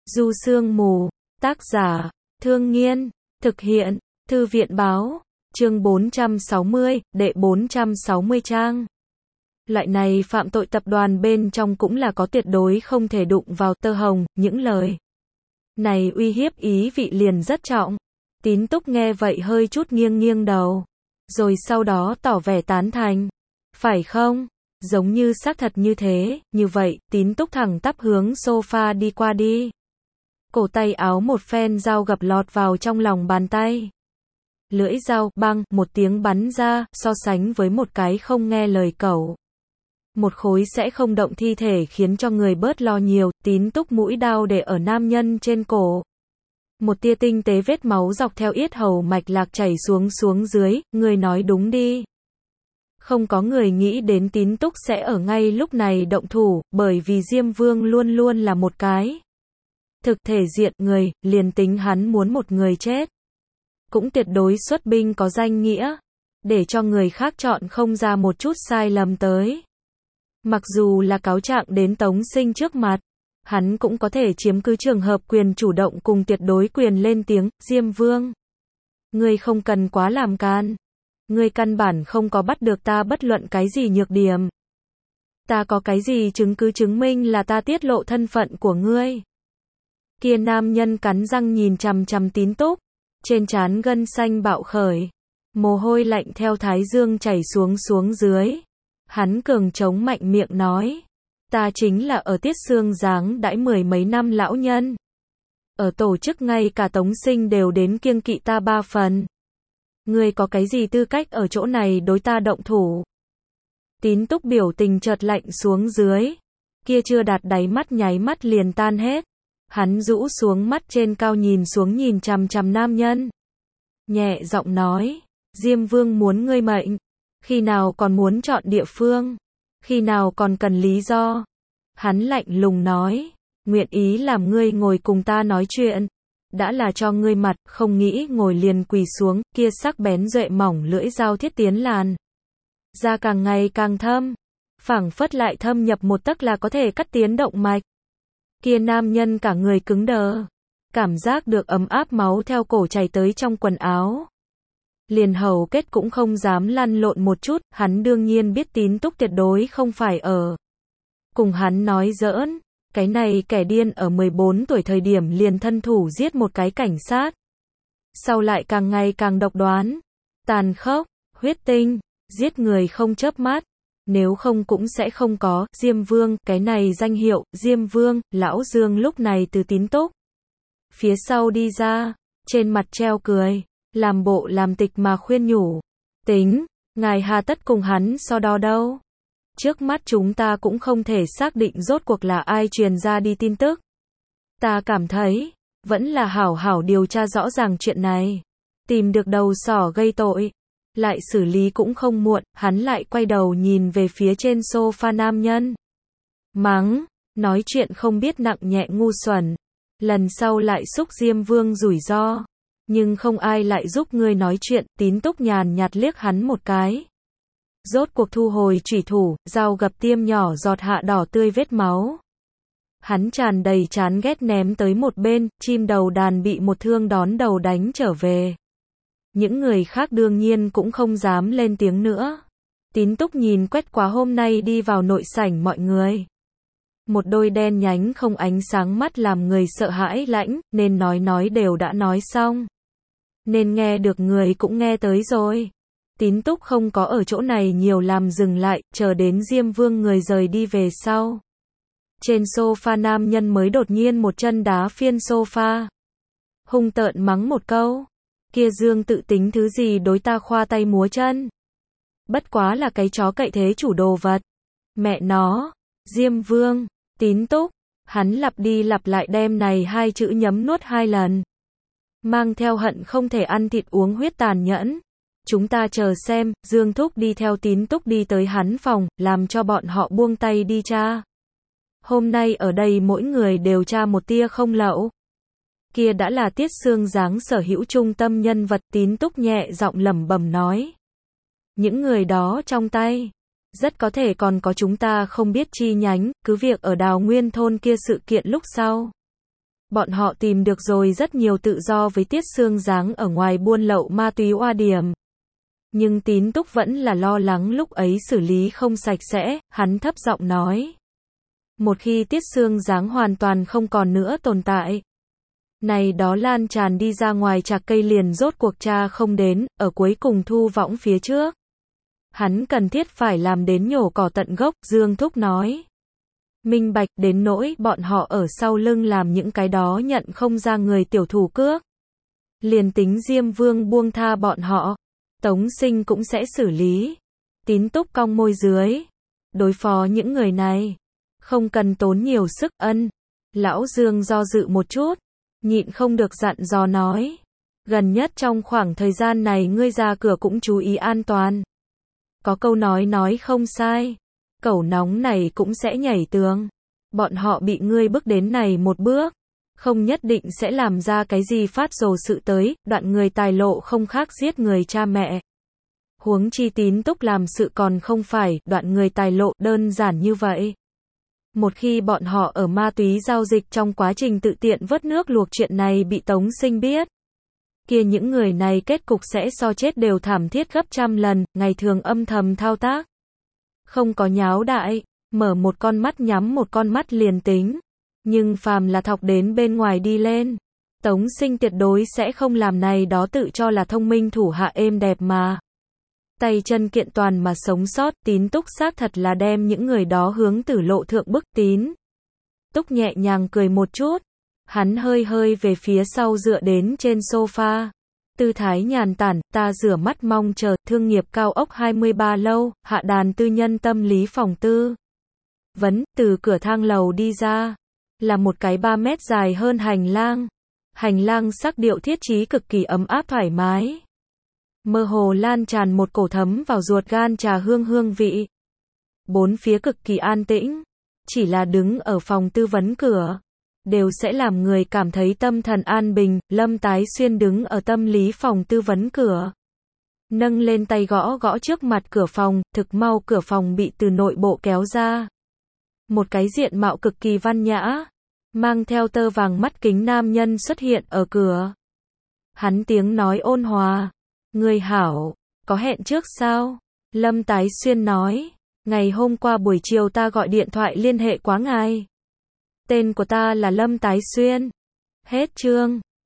Du Sương Mù, tác giả, Thương Nghiên, thực hiện, Thư viện báo, chương 460, đệ 460 trang. Loại này phạm tội tập đoàn bên trong cũng là có tuyệt đối không thể đụng vào tơ hồng, những lời này uy hiếp ý vị liền rất trọng. Tín Túc nghe vậy hơi chút nghiêng nghiêng đầu, rồi sau đó tỏ vẻ tán thành. Phải không? Giống như xác thật như thế, như vậy, Tín Túc thẳng tắp hướng sofa đi qua đi. Cổ tay áo một phen dao gập lọt vào trong lòng bàn tay. Lưỡi dao, băng, một tiếng bắn ra, so sánh với một cái không nghe lời cẩu. Một khối sẽ không động thi thể khiến cho người bớt lo nhiều, Tín Túc mũi đao để ở nam nhân trên cổ. Một tia tinh tế vết máu dọc theo yết hầu mạch lạc chảy xuống dưới, người nói đúng đi. Không có người nghĩ đến Tín Túc sẽ ở ngay lúc này động thủ, bởi vì Diêm Vương luôn luôn là một cái thực thể diện người, liền tính hắn muốn một người chết, cũng tuyệt đối xuất binh có danh nghĩa, để cho người khác chọn không ra một chút sai lầm tới. Mặc dù là cáo trạng đến Tống Sinh trước mặt, hắn cũng có thể chiếm cứ trường hợp quyền chủ động cùng tuyệt đối quyền lên tiếng. Diêm Vương, ngươi không cần quá làm can, ngươi căn bản không có bắt được ta bất luận cái gì nhược điểm. Ta có cái gì chứng cứ chứng minh là ta tiết lộ thân phận của ngươi? Kia nam nhân cắn răng nhìn chằm chằm Tín Túc, trên trán gân xanh bạo khởi, mồ hôi lạnh theo thái dương chảy xuống dưới. Hắn cường chống mạnh miệng nói, ta chính là ở Tiết Xương Giáng đãi 10 mấy năm lão nhân. Ở tổ chức ngay cả Tống Sinh đều đến kiêng kỵ ta 3 phần. Ngươi có cái gì tư cách ở chỗ này đối ta động thủ? Tín Túc biểu tình chợt lạnh xuống dưới, kia chưa đạt đáy mắt nháy mắt liền tan hết. Hắn rũ xuống mắt trên cao nhìn xuống nhìn chằm chằm nam nhân. Nhẹ giọng nói, Diêm Vương muốn ngươi mệnh, khi nào còn muốn chọn địa phương, khi nào còn cần lý do. Hắn lạnh lùng nói, nguyện ý làm ngươi ngồi cùng ta nói chuyện, đã là cho ngươi mặt, không nghĩ ngồi liền quỳ xuống. Kia sắc bén duệ mỏng lưỡi dao thiết tiến làn ra càng ngày càng thâm, phảng phất lại thâm nhập một tấc là có thể cắt tiến động mạch. Kia nam nhân cả người cứng đờ, cảm giác được ấm áp máu theo cổ chảy tới trong quần áo. Liền hầu kết cũng không dám lăn lộn một chút, hắn đương nhiên biết Tín Túc tuyệt đối không phải ở cùng hắn nói giỡn. Cái này kẻ điên ở 14 tuổi thời điểm liền thân thủ giết một cái cảnh sát. Sau lại càng ngày càng độc đoán, tàn khốc, huyết tinh, giết người không chớp mắt. Nếu không cũng sẽ không có Diêm Vương, cái này danh hiệu. Diêm Vương, lão Dương lúc này từ Tín Túc phía sau đi ra, trên mặt treo cười, làm bộ làm tịch mà khuyên nhủ. Tính, ngài hà tất cùng hắn so đo đâu. Trước mắt chúng ta cũng không thể xác định rốt cuộc là ai truyền ra đi tin tức. Ta cảm thấy, vẫn là hảo hảo điều tra rõ ràng chuyện này. Tìm được đầu sỏ gây tội, lại xử lý cũng không muộn. Hắn lại quay đầu nhìn về phía trên sofa nam nhân. Mắng, nói chuyện không biết nặng nhẹ ngu xuẩn. Lần sau lại xúc Diêm Vương rủi ro. Nhưng không ai lại giúp ngươi nói chuyện. Tín Túc nhàn nhạt liếc hắn một cái. Rốt cuộc thu hồi chủy thủ, dao gập tiêm nhỏ giọt hạ đỏ tươi vết máu. Hắn tràn đầy chán ghét ném tới một bên, chim đầu đàn bị một thương đón đầu đánh trở về. Những người khác đương nhiên cũng không dám lên tiếng nữa. Tín Túc nhìn quét qua hôm nay đi vào nội sảnh mọi người. Một đôi đen nhánh không ánh sáng mắt làm người sợ hãi lãnh, nên nói đều đã nói xong. Nên nghe được người cũng nghe tới rồi. Tín Túc không có ở chỗ này nhiều làm dừng lại, chờ đến Diêm Vương người rời đi về sau. Trên sofa nam nhân mới đột nhiên một chân đá phiên sofa. Hung tợn mắng một câu. Kia Dương tự tính thứ gì đối ta khoa tay múa chân. Bất quá là cái chó cậy thế chủ đồ vật. Mẹ nó, Diêm Vương, Tín Túc, hắn lặp đi lặp lại đem này hai chữ nhấm nuốt 2 lần. Mang theo hận không thể ăn thịt uống huyết tàn nhẫn. Chúng ta chờ xem. Dương Thúc đi theo Tín Túc đi tới hắn phòng, làm cho bọn họ buông tay đi tra. Hôm nay ở đây mỗi người đều tra một tia không lậu. Kia đã là Tiết Xương Giáng sở hữu trung tâm nhân vật. Tín Túc nhẹ giọng lẩm bẩm nói. Những người đó trong tay, rất có thể còn có chúng ta không biết chi nhánh, cứ việc ở Đào Nguyên thôn kia sự kiện lúc sau. Bọn họ tìm được rồi rất nhiều tự do với Tiết Sương Giáng ở ngoài buôn lậu ma túy oa điểm. Nhưng Tín Túc vẫn là lo lắng lúc ấy xử lý không sạch sẽ, hắn thấp giọng nói. Một khi Tiết Sương Giáng hoàn toàn không còn nữa tồn tại, này đó lan tràn đi ra ngoài chạc cây liền rốt cuộc tra không đến, ở cuối cùng thu võng phía trước. Hắn cần thiết phải làm đến nhổ cỏ tận gốc, Dương Thúc nói. Minh bạch đến nỗi bọn họ ở sau lưng làm những cái đó nhận không ra người tiểu thủ cước. Liền tính Diêm Vương buông tha bọn họ, Tống Sinh cũng sẽ xử lý. Tín Túc cong môi dưới. Đối phó những người này, không cần tốn nhiều sức ân. Lão Dương do dự một chút, nhịn không được dặn dò nói. Gần nhất trong khoảng thời gian này ngươi ra cửa cũng chú ý an toàn. Có câu nói không sai. Cẩu nóng này cũng sẽ nhảy tường. Bọn họ bị ngươi bước đến này một bước, không nhất định sẽ làm ra cái gì phát rồ sự tới, đoạn người tài lộ không khác giết người cha mẹ. Huống chi Tín Túc làm sự còn không phải đoạn người tài lộ đơn giản như vậy. Một khi bọn họ ở ma túy giao dịch trong quá trình tự tiện vớt nước luộc chuyện này bị Tống Sinh biết, kia những người này kết cục sẽ so chết đều thảm thiết gấp trăm lần, ngày thường âm thầm thao tác. Không có nháo đại, mở một con mắt nhắm một con mắt liền tính. Nhưng phàm là thọc đến bên ngoài đi lên, Tống Sinh tuyệt đối sẽ không làm này đó tự cho là thông minh thủ hạ êm đẹp mà. Tay chân kiện toàn mà sống sót, Tín Túc xác thật là đem những người đó hướng tử lộ thượng bức. Tín Túc nhẹ nhàng cười một chút, hắn hơi về phía sau dựa đến trên sofa. Tư thái nhàn tản, ta rửa mắt mong chờ, thương nghiệp cao ốc 23 lâu, hạ đàn tư nhân tâm lý phòng tư. Từ cửa thang lầu đi ra, là một cái 3 mét dài hơn hành lang. Hành lang sắc điệu thiết trí cực kỳ ấm áp thoải mái. Mơ hồ lan tràn một cổ thấm vào ruột gan trà hương vị. Bốn phía cực kỳ an tĩnh, chỉ là đứng ở phòng tư vấn cửa, đều sẽ làm người cảm thấy tâm thần an bình. Lâm Tái Xuyên đứng ở tâm lý phòng tư vấn cửa, nâng lên tay gõ trước mặt cửa phòng, thực mau cửa phòng bị từ nội bộ kéo ra. Một cái diện mạo cực kỳ văn nhã, mang theo tơ vàng mắt kính nam nhân xuất hiện ở cửa. Hắn tiếng nói ôn hòa, người hảo, có hẹn trước sao? Lâm Tái Xuyên nói, ngày hôm qua buổi chiều ta gọi điện thoại liên hệ quá ngài. Tên của ta là Lâm Tái Xuyên. Hết chương.